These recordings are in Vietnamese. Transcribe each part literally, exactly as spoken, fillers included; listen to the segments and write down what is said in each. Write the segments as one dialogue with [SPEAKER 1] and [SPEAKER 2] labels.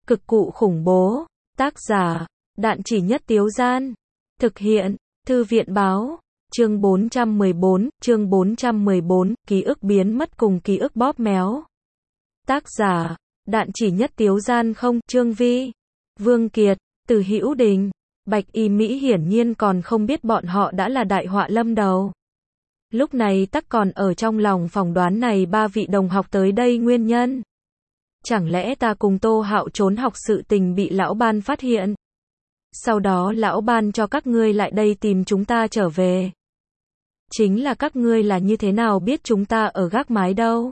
[SPEAKER 1] Cực cụ khủng bố. Tác giả, Đạn Chỉ Nhất Tiếu Gian. Thực hiện, Thư viện báo. Chương bốn trăm mười bốn, chương bốn trăm mười bốn, ký ức biến mất cùng ký ức bóp méo. Tác giả, Đạn Chỉ Nhất Tiếu Gian. Không, Trương Vi, Vương Kiệt, Từ Hữu Đình, Bạch Y Mỹ hiển nhiên còn không biết bọn họ đã là đại họa lâm đầu. Lúc này tắc còn ở trong lòng phỏng đoán này ba vị đồng học tới đây nguyên nhân. Chẳng lẽ ta cùng Tô Hạo trốn học sự tình bị lão ban phát hiện? Sau đó lão ban cho các ngươi lại đây tìm chúng ta trở về. Chính là các ngươi là như thế nào biết chúng ta ở gác mái đâu?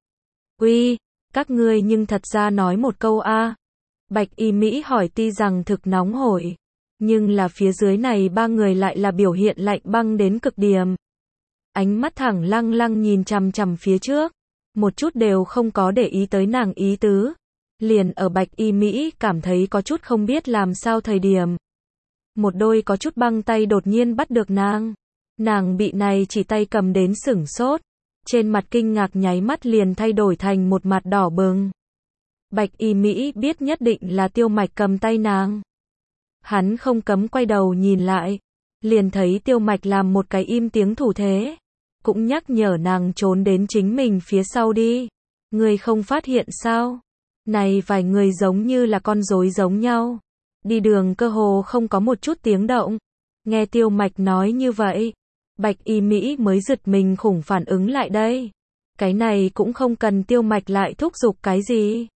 [SPEAKER 1] Uy, các ngươi nhưng thật ra nói một câu a. Bạch Y Mỹ hỏi tuy rằng thực nóng hổi, nhưng là phía dưới này ba người lại là biểu hiện lạnh băng đến cực điểm. Ánh mắt thẳng lăng lăng nhìn chằm chằm phía trước, một chút đều không có để ý tới nàng ý tứ. Liền ở Bạch Y Mỹ cảm thấy có chút không biết làm sao thời điểm. Một đôi có chút băng tay đột nhiên bắt được nàng. Nàng bị này chỉ tay cầm đến sửng sốt. Trên mặt kinh ngạc nháy mắt liền thay đổi thành một mặt đỏ bừng. Bạch Y Mỹ biết nhất định là Tiêu Mạch cầm tay nàng. Hắn không cấm quay đầu nhìn lại. Liền thấy Tiêu Mạch làm một cái im tiếng thủ thế. Cũng nhắc nhở nàng trốn đến chính mình phía sau đi. Người không phát hiện sao? Này vài người giống như là con rối giống nhau. Đi đường cơ hồ không có một chút tiếng động. Nghe Tiêu Mạch nói như vậy, Bạch Y Mỹ mới giật mình khủng phản ứng lại đây. Cái này cũng không cần Tiêu Mạch lại thúc giục cái gì.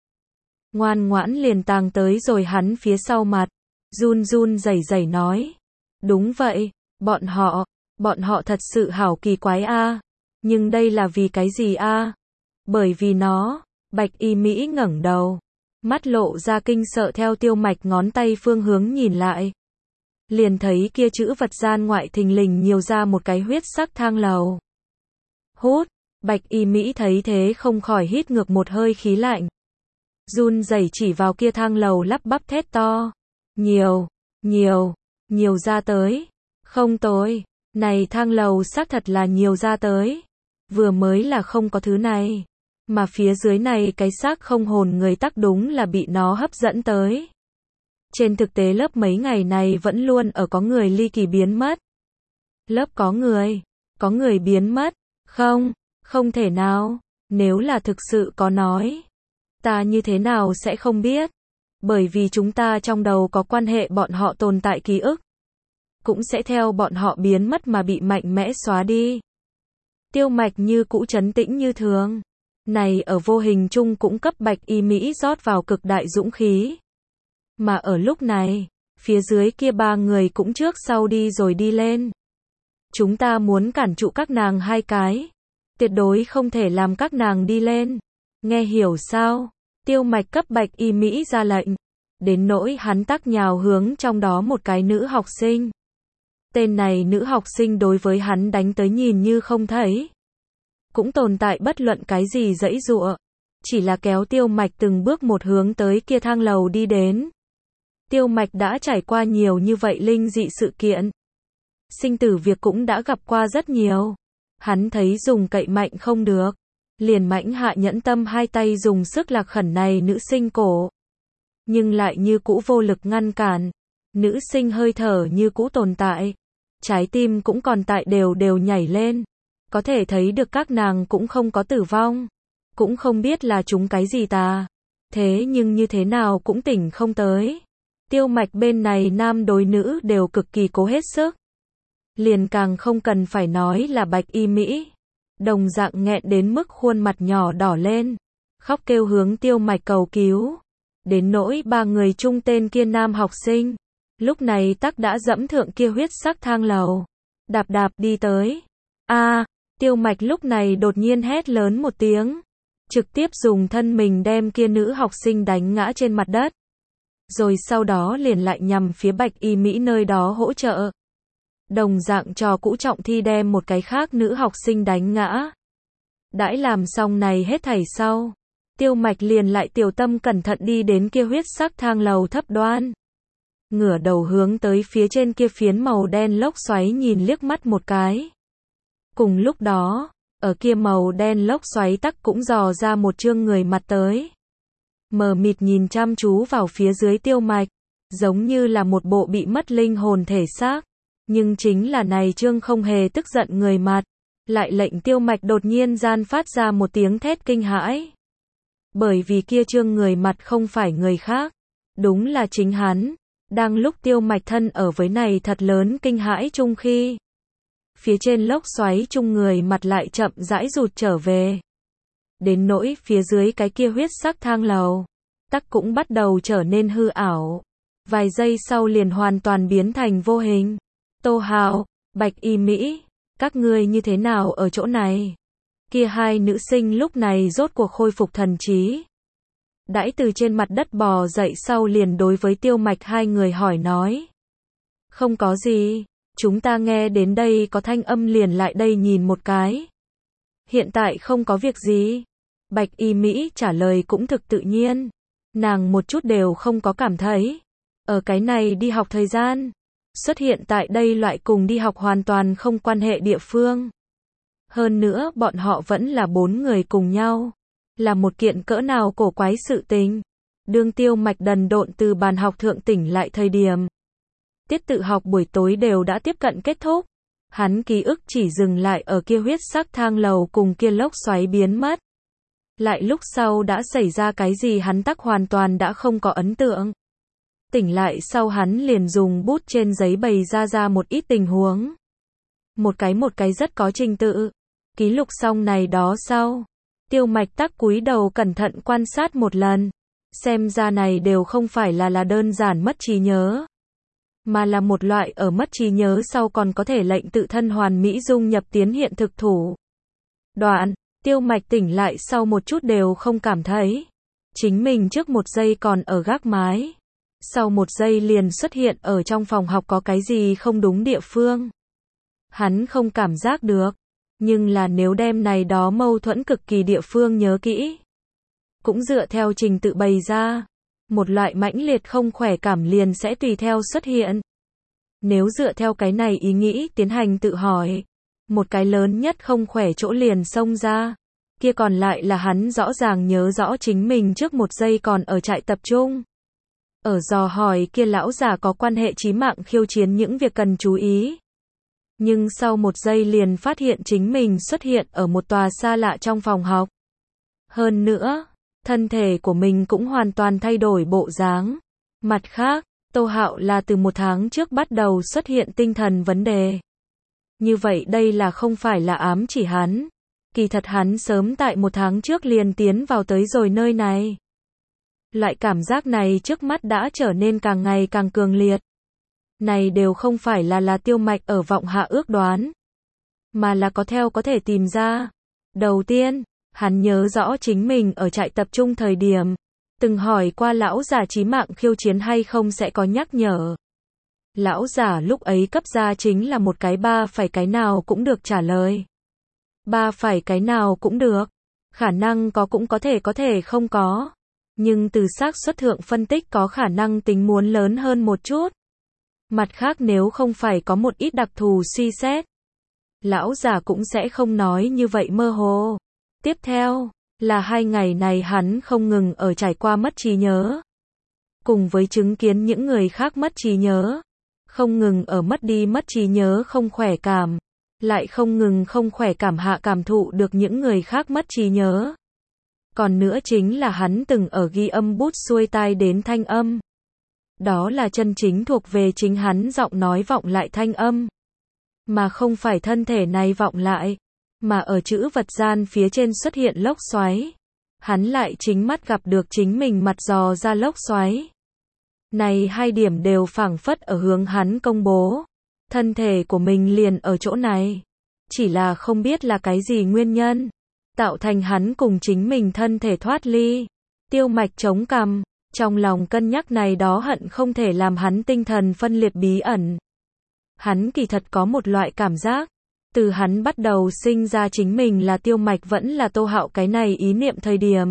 [SPEAKER 1] Ngoan ngoãn liền tàng tới rồi hắn phía sau mặt. Run run rẩy rẩy nói. Đúng vậy, bọn họ, bọn họ thật sự hảo kỳ quái a. Nhưng đây là vì cái gì a? Bởi vì nó. Bạch Y Mỹ ngẩng đầu, mắt lộ ra kinh sợ theo Tiêu Mạch ngón tay phương hướng nhìn lại. Liền thấy kia chữ vật gian ngoại thình lình nhiều ra một cái huyết sắc thang lầu. Hút, Bạch Y Mỹ thấy thế không khỏi hít ngược một hơi khí lạnh. Run rẩy chỉ vào kia thang lầu lắp bắp thét to. Nhiều, nhiều, nhiều ra tới. Không tối, này thang lầu xác thật là nhiều ra tới. Vừa mới là không có thứ này. Mà phía dưới này cái xác không hồn người tắc đúng là bị nó hấp dẫn tới. Trên thực tế lớp mấy ngày này vẫn luôn ở có người ly kỳ biến mất. Lớp có người, có người biến mất, không, không thể nào, nếu là thực sự có nói. Ta như thế nào sẽ không biết, bởi vì chúng ta trong đầu có quan hệ bọn họ tồn tại ký ức. Cũng sẽ theo bọn họ biến mất mà bị mạnh mẽ xóa đi. Tiêu Mạch như cũ trấn tĩnh như thường. Này ở vô hình chung cũng cấp Bạch Y Mỹ rót vào cực đại dũng khí. Mà ở lúc này, phía dưới kia ba người cũng trước sau đi rồi đi lên. Chúng ta muốn cản trụ các nàng hai cái. Tuyệt đối không thể làm các nàng đi lên. Nghe hiểu sao? Tiêu Mạch cấp Bạch Y Mỹ ra lệnh. Đến nỗi hắn tắc nhào hướng trong đó một cái nữ học sinh. Tên này nữ học sinh đối với hắn đánh tới nhìn như không thấy. Cũng tồn tại bất luận cái gì dãy dụa. Chỉ là kéo Tiêu Mạch từng bước một hướng tới kia thang lầu đi đến. Tiêu Mạch đã trải qua nhiều như vậy linh dị sự kiện. Sinh tử việc cũng đã gặp qua rất nhiều. Hắn thấy dùng cậy mạnh không được. Liền mãnh hạ nhẫn tâm hai tay dùng sức lạc khẩn này nữ sinh cổ. Nhưng lại như cũ vô lực ngăn cản. Nữ sinh hơi thở như cũ tồn tại. Trái tim cũng còn tại đều đều nhảy lên. Có thể thấy được các nàng cũng không có tử vong. Cũng không biết là chúng cái gì ta. Thế nhưng như thế nào cũng tỉnh không tới. Tiêu Mạch bên này nam đối nữ đều cực kỳ cố hết sức. Liền càng không cần phải nói là Bạch Y Mỹ. Đồng dạng nghẹn đến mức khuôn mặt nhỏ đỏ lên. Khóc kêu hướng Tiêu Mạch cầu cứu. Đến nỗi ba người chung tên kia nam học sinh. Lúc này tắc đã dẫm thượng kia huyết sắc thang lầu. Đạp đạp đi tới. A, Tiêu Mạch lúc này đột nhiên hét lớn một tiếng. Trực tiếp dùng thân mình đem kia nữ học sinh đánh ngã trên mặt đất. Rồi sau đó liền lại nhằm phía Bạch Y Mỹ nơi đó hỗ trợ. Đồng dạng trò cũ trọng thi đem một cái khác nữ học sinh đánh ngã. Đãi làm xong này hết thảy sau. Tiêu Mạch liền lại tiểu tâm cẩn thận đi đến kia huyết sắc thang lầu thấp đoan. Ngửa đầu hướng tới phía trên kia phiến màu đen lốc xoáy nhìn liếc mắt một cái. Cùng lúc đó, ở kia màu đen lốc xoáy tắc cũng dò ra một trương người mặt tới. mờ mịt nhìn chăm chú vào phía dưới Tiêu Mạch, giống như là một bộ bị mất linh hồn thể xác. Nhưng chính là này Trương không hề tức giận người mặt, lại lệnh Tiêu Mạch đột nhiên gian phát ra một tiếng thét kinh hãi. Bởi vì kia Trương người mặt không phải người khác, đúng là chính hắn. Đang lúc Tiêu Mạch thân ở với này thật lớn kinh hãi chung khi, phía trên lốc xoáy chung người mặt lại chậm rãi rụt trở về. Đến nỗi phía dưới cái kia huyết sắc thang lầu, tắc cũng bắt đầu trở nên hư ảo. Vài giây sau liền hoàn toàn biến thành vô hình. Tô Hạo, Bạch Y Mỹ, các ngươi như thế nào ở chỗ này? Kia hai nữ sinh lúc này rốt cuộc khôi phục thần trí. Đãi từ trên mặt đất bò dậy sau liền đối với Tiêu Mạch hai người hỏi nói. Không có gì, chúng ta nghe đến đây có thanh âm liền lại đây nhìn một cái. Hiện tại không có việc gì. Bạch Y Mỹ trả lời cũng thực tự nhiên. Nàng một chút đều không có cảm thấy. Ở cái này đi học thời gian, xuất hiện tại đây loại cùng đi học hoàn toàn không quan hệ địa phương. Hơn nữa bọn họ vẫn là bốn người cùng nhau. Là một kiện cỡ nào cổ quái sự tình. Đương Tiêu Mạch đần độn từ bàn học thượng tỉnh lại thời điểm. Tiết tự học buổi tối đều đã tiếp cận kết thúc. Hắn ký ức chỉ dừng lại ở kia huyết sắc thang lầu cùng kia lốc xoáy biến mất. Lại lúc sau đã xảy ra cái gì hắn tắc hoàn toàn đã không có ấn tượng. Tỉnh lại sau hắn liền dùng bút trên giấy bày ra ra một ít tình huống. Một cái một cái rất có trình tự. Ký lục xong này đó sau. Tiêu Mạch tắc cúi đầu cẩn thận quan sát một lần. Xem ra này đều không phải là là đơn giản mất trí nhớ. Mà là một loại ở mất trí nhớ sau còn có thể lệnh tự thân hoàn mỹ dung nhập tiến hiện thực thủ. Đoạn, Tiêu Mạch tỉnh lại sau một chút đều không cảm thấy. Chính mình trước một giây còn ở gác mái. Sau một giây liền xuất hiện ở trong phòng học có cái gì không đúng địa phương. Hắn không cảm giác được. Nhưng là nếu đem này đó mâu thuẫn cực kỳ địa phương nhớ kỹ. Cũng dựa theo trình tự bày ra. Một loại mãnh liệt không khỏe cảm liền sẽ tùy theo xuất hiện. Nếu dựa theo cái này ý nghĩ tiến hành tự hỏi. Một cái lớn nhất không khỏe chỗ liền xông ra. Kia còn lại là hắn rõ ràng nhớ rõ chính mình trước một giây còn ở trại tập trung. Ở dò hỏi kia lão già có quan hệ chí mạng khiêu chiến những việc cần chú ý. Nhưng sau một giây liền phát hiện chính mình xuất hiện ở một tòa xa lạ trong phòng học. Hơn nữa, thân thể của mình cũng hoàn toàn thay đổi bộ dáng. Mặt khác, Tô Hạo là từ một tháng trước bắt đầu xuất hiện tinh thần vấn đề. Như vậy đây là không phải là ám chỉ hắn. Kỳ thật hắn sớm tại một tháng trước liền tiến vào tới rồi nơi này. Loại cảm giác này trước mắt đã trở nên càng ngày càng cường liệt. Này đều không phải là là Tiêu Mạch ở vọng hạ ước đoán. Mà là có theo có thể tìm ra. Đầu tiên, hắn nhớ rõ chính mình ở trại tập trung thời điểm. Từng hỏi qua lão già chí mạng khiêu chiến hay không sẽ có nhắc nhở. Lão già lúc ấy cấp ra chính là một cái ba phải cái nào cũng được trả lời. Ba phải cái nào cũng được. Khả năng có cũng có thể có thể không có. Nhưng từ xác suất thượng phân tích có khả năng tính muốn lớn hơn một chút. Mặt khác nếu không phải có một ít đặc thù suy xét. Lão già cũng sẽ không nói như vậy mơ hồ. Tiếp theo, là hai ngày này hắn không ngừng ở trải qua mất trí nhớ. Cùng với chứng kiến những người khác mất trí nhớ. Không ngừng ở mất đi mất trí nhớ không khỏe cảm. Lại không ngừng không khỏe cảm hạ cảm thụ được những người khác mất trí nhớ. Còn nữa chính là hắn từng ở ghi âm bút xuôi tai đến thanh âm. Đó là chân chính thuộc về chính hắn giọng nói vọng lại thanh âm. Mà không phải thân thể này vọng lại. Mà ở chữ vật gian phía trên xuất hiện lốc xoáy. Hắn lại chính mắt gặp được chính mình mặt dò ra lốc xoáy. Này hai điểm đều phảng phất ở hướng hắn công bố. Thân thể của mình liền ở chỗ này. Chỉ là không biết là cái gì nguyên nhân. Tạo thành hắn cùng chính mình thân thể thoát ly. Tiêu Mạch chống cằm. Trong lòng cân nhắc này đó hận không thể làm hắn tinh thần phân liệt bí ẩn. Hắn kỳ thật có một loại cảm giác. Từ hắn bắt đầu sinh ra chính mình là Tiêu Mạch vẫn là Tô Hạo cái này ý niệm thời điểm.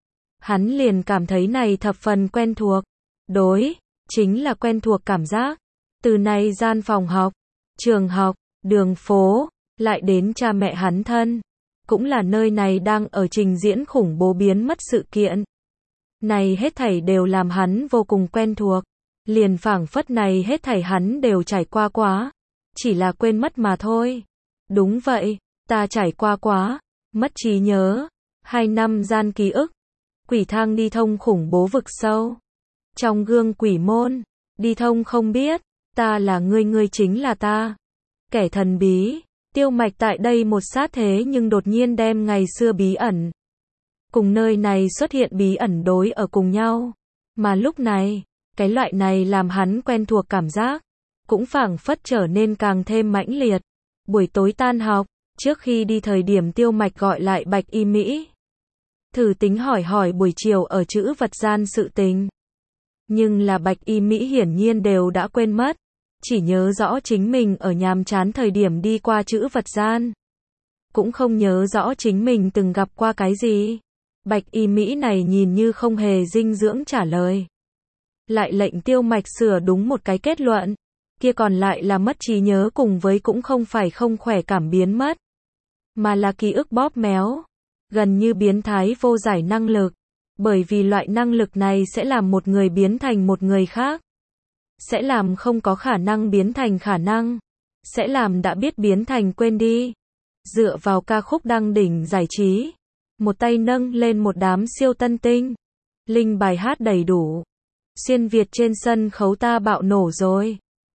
[SPEAKER 1] Hắn liền cảm thấy này thập phần quen thuộc. Đối, chính là quen thuộc cảm giác. Từ này gian phòng học, trường học, đường phố, lại đến cha mẹ hắn thân. Cũng là nơi này đang ở trình diễn khủng bố biến mất sự kiện. Này hết thảy đều làm hắn vô cùng quen thuộc. Liền phảng phất này hết thảy hắn đều trải qua quá. Chỉ là quên mất mà thôi. Đúng vậy, ta trải qua quá. Mất trí nhớ. Hai năm gian ký ức. Quỷ thang đi thông khủng bố vực sâu. Trong gương quỷ môn. Đi thông không biết. Ta là ngươi, ngươi chính là ta. Kẻ thần bí. Tiêu Mạch tại đây một sát thế nhưng đột nhiên đem ngày xưa bí ẩn. Cùng nơi này xuất hiện bí ẩn đối ở cùng nhau. Mà lúc này, cái loại này làm hắn quen thuộc cảm giác. Cũng phảng phất trở nên càng thêm mãnh liệt. Buổi tối tan học, trước khi đi thời điểm Tiêu Mạch gọi lại Bạch Y Mỹ. Thử tính hỏi hỏi buổi chiều ở chữ vật gian sự tình. Nhưng là Bạch Y Mỹ hiển nhiên đều đã quên mất. Chỉ nhớ rõ chính mình ở nhàm chán thời điểm đi qua chữ vật gian. Cũng không nhớ rõ chính mình từng gặp qua cái gì. Bạch Y Mỹ này nhìn như không hề dinh dưỡng trả lời. Lại lệnh Tiêu Mạch sửa đúng một cái kết luận. Kia còn lại là mất trí nhớ cùng với cũng không phải không khỏe cảm biến mất. Mà là ký ức bóp méo. Gần như biến thái vô giải năng lực. Bởi vì loại năng lực này sẽ làm một người biến thành một người khác. Sẽ làm không có khả năng biến thành khả năng. Sẽ làm đã biết biến thành quên đi. Dựa vào ca khúc đăng đỉnh giải trí. Một tay nâng lên một đám siêu tân tinh. Linh bài hát đầy đủ. Xuyên Việt trên sân khấu ta bạo nổ rồi.